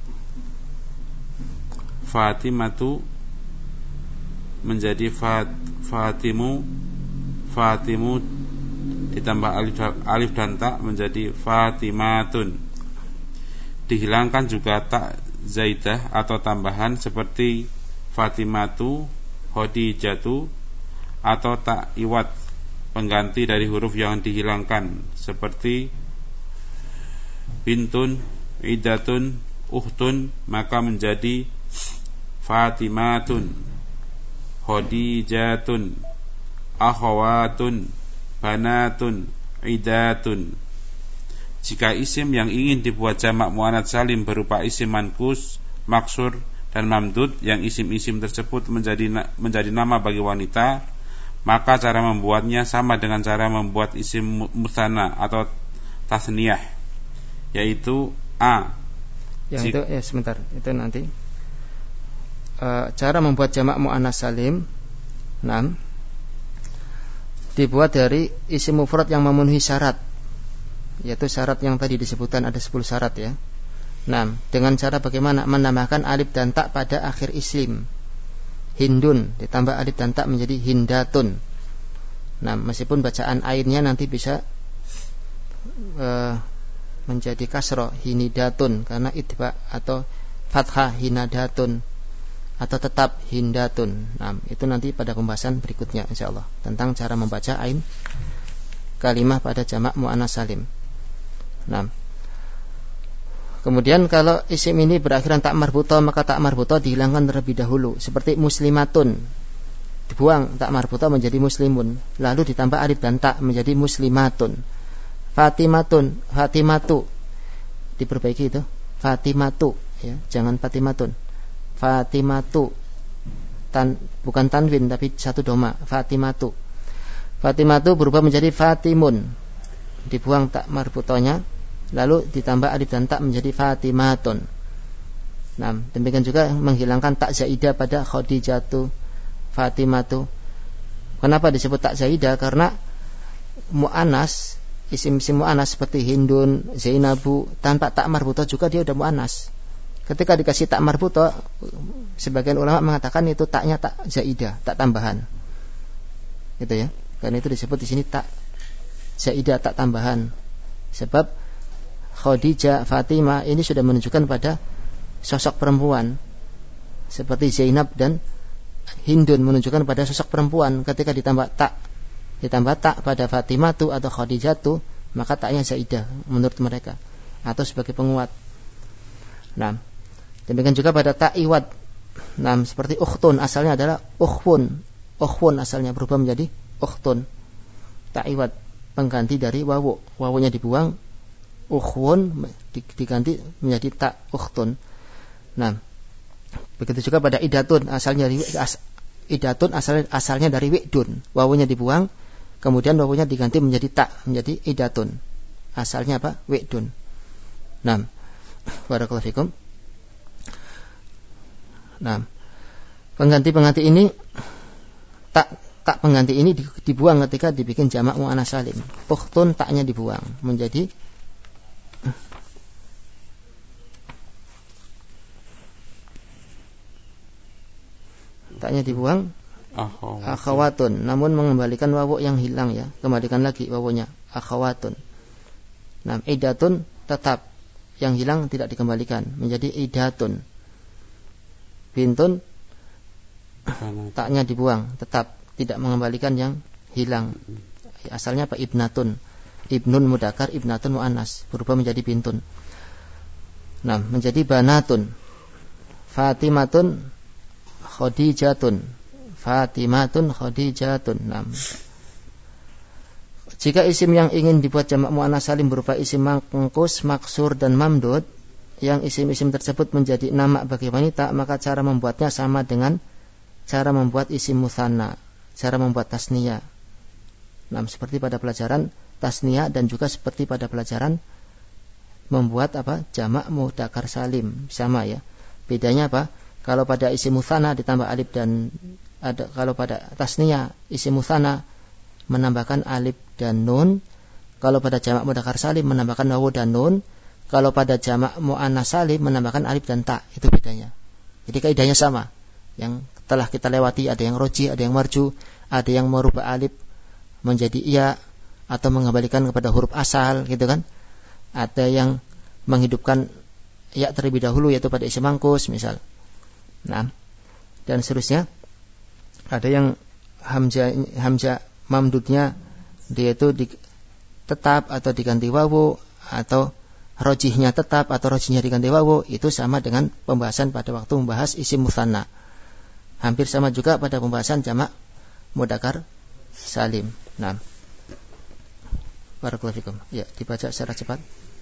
[SPEAKER 2] Fatimatu menjadi Fatimu, Fatimu ditambah alif dan ta menjadi Fatimatun. Dihilangkan juga tak zaidah atau tambahan seperti Fatimatu, Khadijatu, atau tak iwat pengganti dari huruf yang dihilangkan seperti bintun, idatun, uhtun, maka menjadi Fatimatun, Khadijatun, akhawatun, banatun, idatun. Jika isim yang ingin dibuat jamak muannats salim berupa isim manqus, maksur, dan mamdud, yang isim-isim tersebut menjadi nama bagi wanita, maka cara membuatnya sama dengan cara membuat isim mutsanna atau tasniyah, yaitu a.
[SPEAKER 1] Itu sebentar, itu nanti. Cara membuat jamak muannats salim 6 dibuat dari isim mufrad yang memenuhi syarat, yaitu syarat yang tadi disebutkan ada 10 syarat ya. 6. Dengan cara bagaimana? Menambahkan alif dan ta pada akhir isim. Hindun ditambah alif dan ta menjadi hindatun. Nah, meskipun bacaan ainnya nanti bisa menjadi kasroh hinidatun karena itba, atau fathah hinadatun, atau tetap hindatun. Nah, itu nanti pada pembahasan berikutnya insyaallah tentang cara membaca ain kalimah pada jamak muannats salim. Nah, kemudian kalau isim ini berakhiran tak marbutoh, maka tak marbutoh dihilangkan terlebih dahulu. Seperti muslimatun, dibuang tak marbutoh menjadi muslimun, lalu ditambah alif dan ta menjadi muslimatun. Fatimatun, Fatimatu, diperbaiki itu Fatimatu ya, jangan Fatimatun. Fatimatu, bukan tanwin tapi satu doma, Fatimatu. Fatimatu berubah menjadi Fatimun, dibuang tak marbutohnya, lalu ditambah alif dan ta menjadi Fatimatun. Nah, demikian juga menghilangkan tak zaidah pada Khadijatu, Fatimatu. Kenapa disebut tak zaidah? Karena muannas, isim-isim muannas seperti Hindun, Zainabu, tanpa tak marbutoh juga dia udah muannas. Ketika dikasih tak marbutoh, sebagian ulama mengatakan itu taknya tak zaidah, tak tambahan. Gitu ya. Karena itu disebut di sini tak zaidah, tak tambahan. Sebab Khadijah, Fatimah ini sudah menunjukkan pada sosok perempuan. Seperti Zainab dan Hindun menunjukkan pada sosok perempuan. Ketika ditambah tak pada Fatimatu atau Khadijatu, maka taknya zaidah menurut mereka, atau sebagai penguat. Nah, demikian juga pada tak iwad. Nah, seperti ukhtun asalnya adalah ukhwun. Ukhwun asalnya berubah menjadi ukhtun. Tak iwad pengganti dari wawu. Wawunya dibuang, ukhwun diganti menjadi tak ukhtun. Nah, begitu juga pada idatun asalnya dari wi'dun. Wawunya dibuang, kemudian wawunya diganti menjadi tak, menjadi idatun. Asalnya apa? Wi'dun. Nah, barakallahu fikum. Nah, pengganti ini tak pengganti ini dibuang ketika dibikin jamak muannats salim. Ukhtun taknya dibuang menjadi taknya dibuang akhawatun, namun mengembalikan wawu yang hilang ya, kembalikan lagi wawunya akhawatun. Nah, idatun tetap, yang hilang tidak dikembalikan menjadi idatun. Bintun taknya dibuang, tetap tidak mengembalikan yang hilang. Asalnya apa? Ibnatun. Ibnun mudakar, ibnatun muannas, berubah menjadi bintun. Nah, menjadi banatun. Fatimatun, Khadijatun. Fatimatun, Khadijatun. Nah, jika isim yang ingin dibuat jamak muannats salim berupa isim mangkus, maksur, dan mamdud, yang isim-isim tersebut menjadi nama bagi wanita, maka cara membuatnya sama dengan cara membuat isim mutsanna, cara membuat tasniyah. Nah, seperti pada pelajaran tasniyah dan juga seperti pada pelajaran membuat jamak mudzakkar salim, sama ya. Bedanya apa? Kalau pada isim mutsanna ditambah alif dan kalau pada tasniyah isim mutsanna menambahkan alif dan nun, kalau pada jamak mudzakkar salim menambahkan wawu dan nun, kalau pada jamak muannats salim menambahkan alif dan ta. Itu bedanya. Jadi kaidahnya sama. Yang telah kita lewati, ada yang roji, ada yang marju, ada yang merubah alif menjadi iya atau mengembalikan kepada huruf asal, gitu kan? Ada yang menghidupkan ya terlebih dahulu, yaitu pada isim mangkus misal. Nah, dan seterusnya. Ada yang hamzah mamdudnya dia itu tetap atau diganti wawu, atau rojihnya tetap atau rojihnya diganti wawu. Itu sama dengan pembahasan pada waktu membahas isim mutsanna. Hampir sama juga pada pembahasan jamak mudzakkar salim. Nah, barakallahu fikum. Ya, dibaca secara cepat.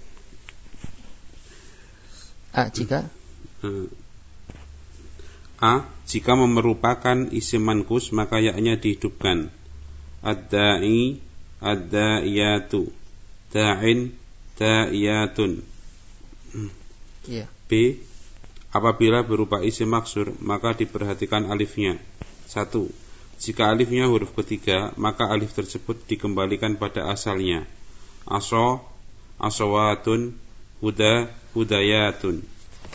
[SPEAKER 2] Jika merupakan isim mankus maka yaknya dihidupkan. Ad-da'i, ad-da'iyatu, da'in, da'iyatun. B. Apabila berupa isim maksur maka diperhatikan alifnya. 1. Jika alifnya huruf ketiga maka alif tersebut dikembalikan pada asalnya. Aso, asawatun, huda, hudayatun.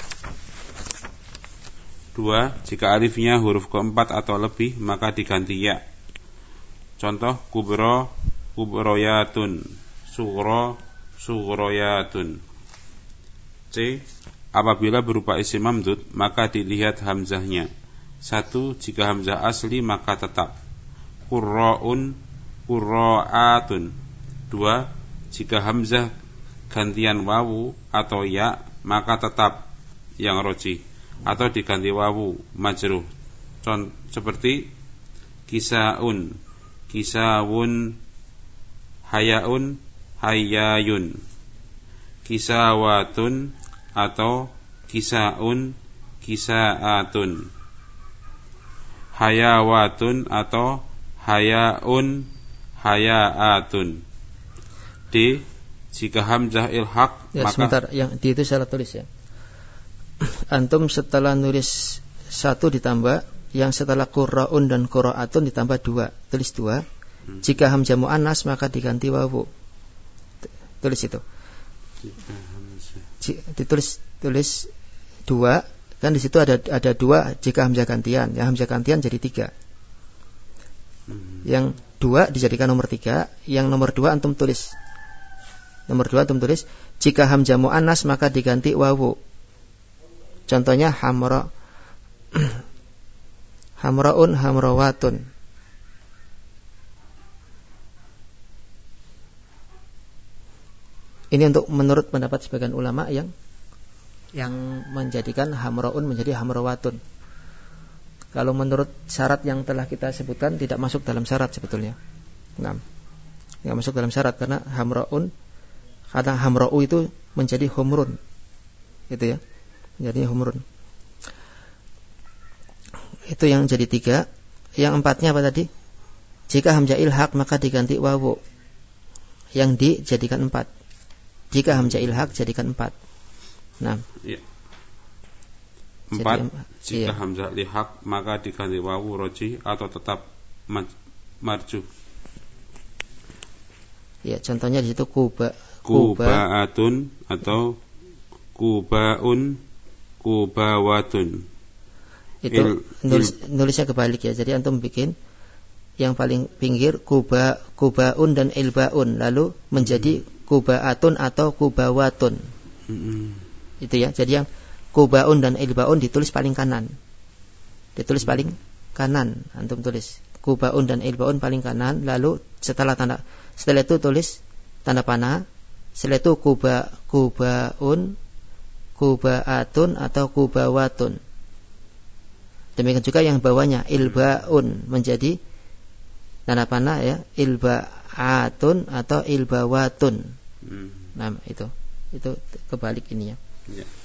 [SPEAKER 2] 2. Jika alifnya huruf keempat atau lebih maka diganti ya. Contoh kubro, kubroyatun, sugro, sugroyatun. C. Apabila berupa isim mamdud maka dilihat hamzahnya. 1. Jika hamzah asli maka tetap. Qurra'un, qurra'atun. 2. Jika hamzah gantian wawu atau ya maka tetap yang roji atau diganti wawu majruh. Seperti kisaun, kisawun, hayaun, hayayun. Kisawatun atau kisaun, kisaatun. Hayawatun atau hayaun, hayaatun. D. Jika hamzah ilhaq
[SPEAKER 1] ya,
[SPEAKER 2] maka
[SPEAKER 1] sebentar, yang D itu salah tulis ya. Antum setelah nulis 1 ditambah, yang setelah qurra'un dan qura'atun ditambah 2, tulis 2. Jika hamzah muannas maka diganti wawu. Tulis itu. Tulis 2, kan di situ ada 2 jika hamzah gantian. Yang hamzah gantian jadi 3. Yang 2 dijadikan nomor 3, yang nomor 2 antum tulis. Nomor 2 antum tulis jika hamzah muannas maka diganti wawu. Contohnya hamraun, hamrawatun. Ini untuk menurut pendapat sebagian ulama yang menjadikan hamraun menjadi hamrawatun. Kalau menurut syarat yang telah kita sebutkan tidak masuk dalam syarat sebetulnya. Nah, tidak masuk dalam syarat karena hamraun, kadang hamrau itu menjadi humrun, gitu ya. Jadi humrun. Itu yang jadi 3. Yang 4-nya apa tadi? Jika hamzah ilhaq maka diganti wawu. Yang dijadikan 4. Jika hamzah ilhaq jadikan 4. Nah.
[SPEAKER 2] Ya. 4. Jika hamzah ilhaq maka diganti wawu roji atau tetap marju.
[SPEAKER 1] Ya, contohnya di situ
[SPEAKER 2] kubaatun atau kubaun, kubawatun.
[SPEAKER 1] Itu nulisnya kebalik ya. Jadi antum bikin yang paling pinggir kubaun dan ilbaun, lalu menjadi kubaatun atau kubawatun. Itu ya. Jadi yang kubaun dan ilbaun ditulis paling kanan. Ditulis paling kanan. Antum tulis kubaun dan ilbaun paling kanan, lalu setelah itu tulis tanda panah. Setelah itu kubaun, kubaatun atau kubawatun. Demikian juga yang bawahnya ilbaun menjadi tanda panah ya, ilbaatun atau ilbawatun. Nah, itu kebalik ini ya.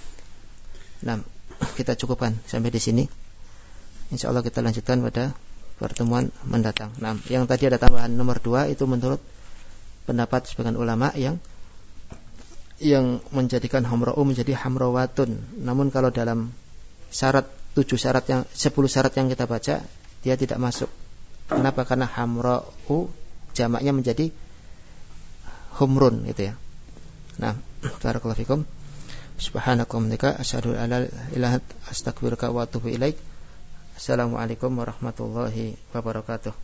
[SPEAKER 1] Nah, kita cukupkan sampai di sini. Insyaallah kita lanjutkan pada pertemuan mendatang. Nah, yang tadi ada tambahan nomor 2 itu menurut pendapat sebagian ulama yang menjadikan hamra'u menjadi hamrawatun. Namun kalau dalam syarat 10 syarat yang kita baca, dia tidak masuk. Kenapa? Karena hamra'u jamaknya menjadi humrun gitu ya. Nah, barakallahu fikum. Subhanakallahumma asyhadu an la ilaha illa anta astaghfiruka wa atubu ilaik. Assalamualaikum warahmatullahi wabarakatuh.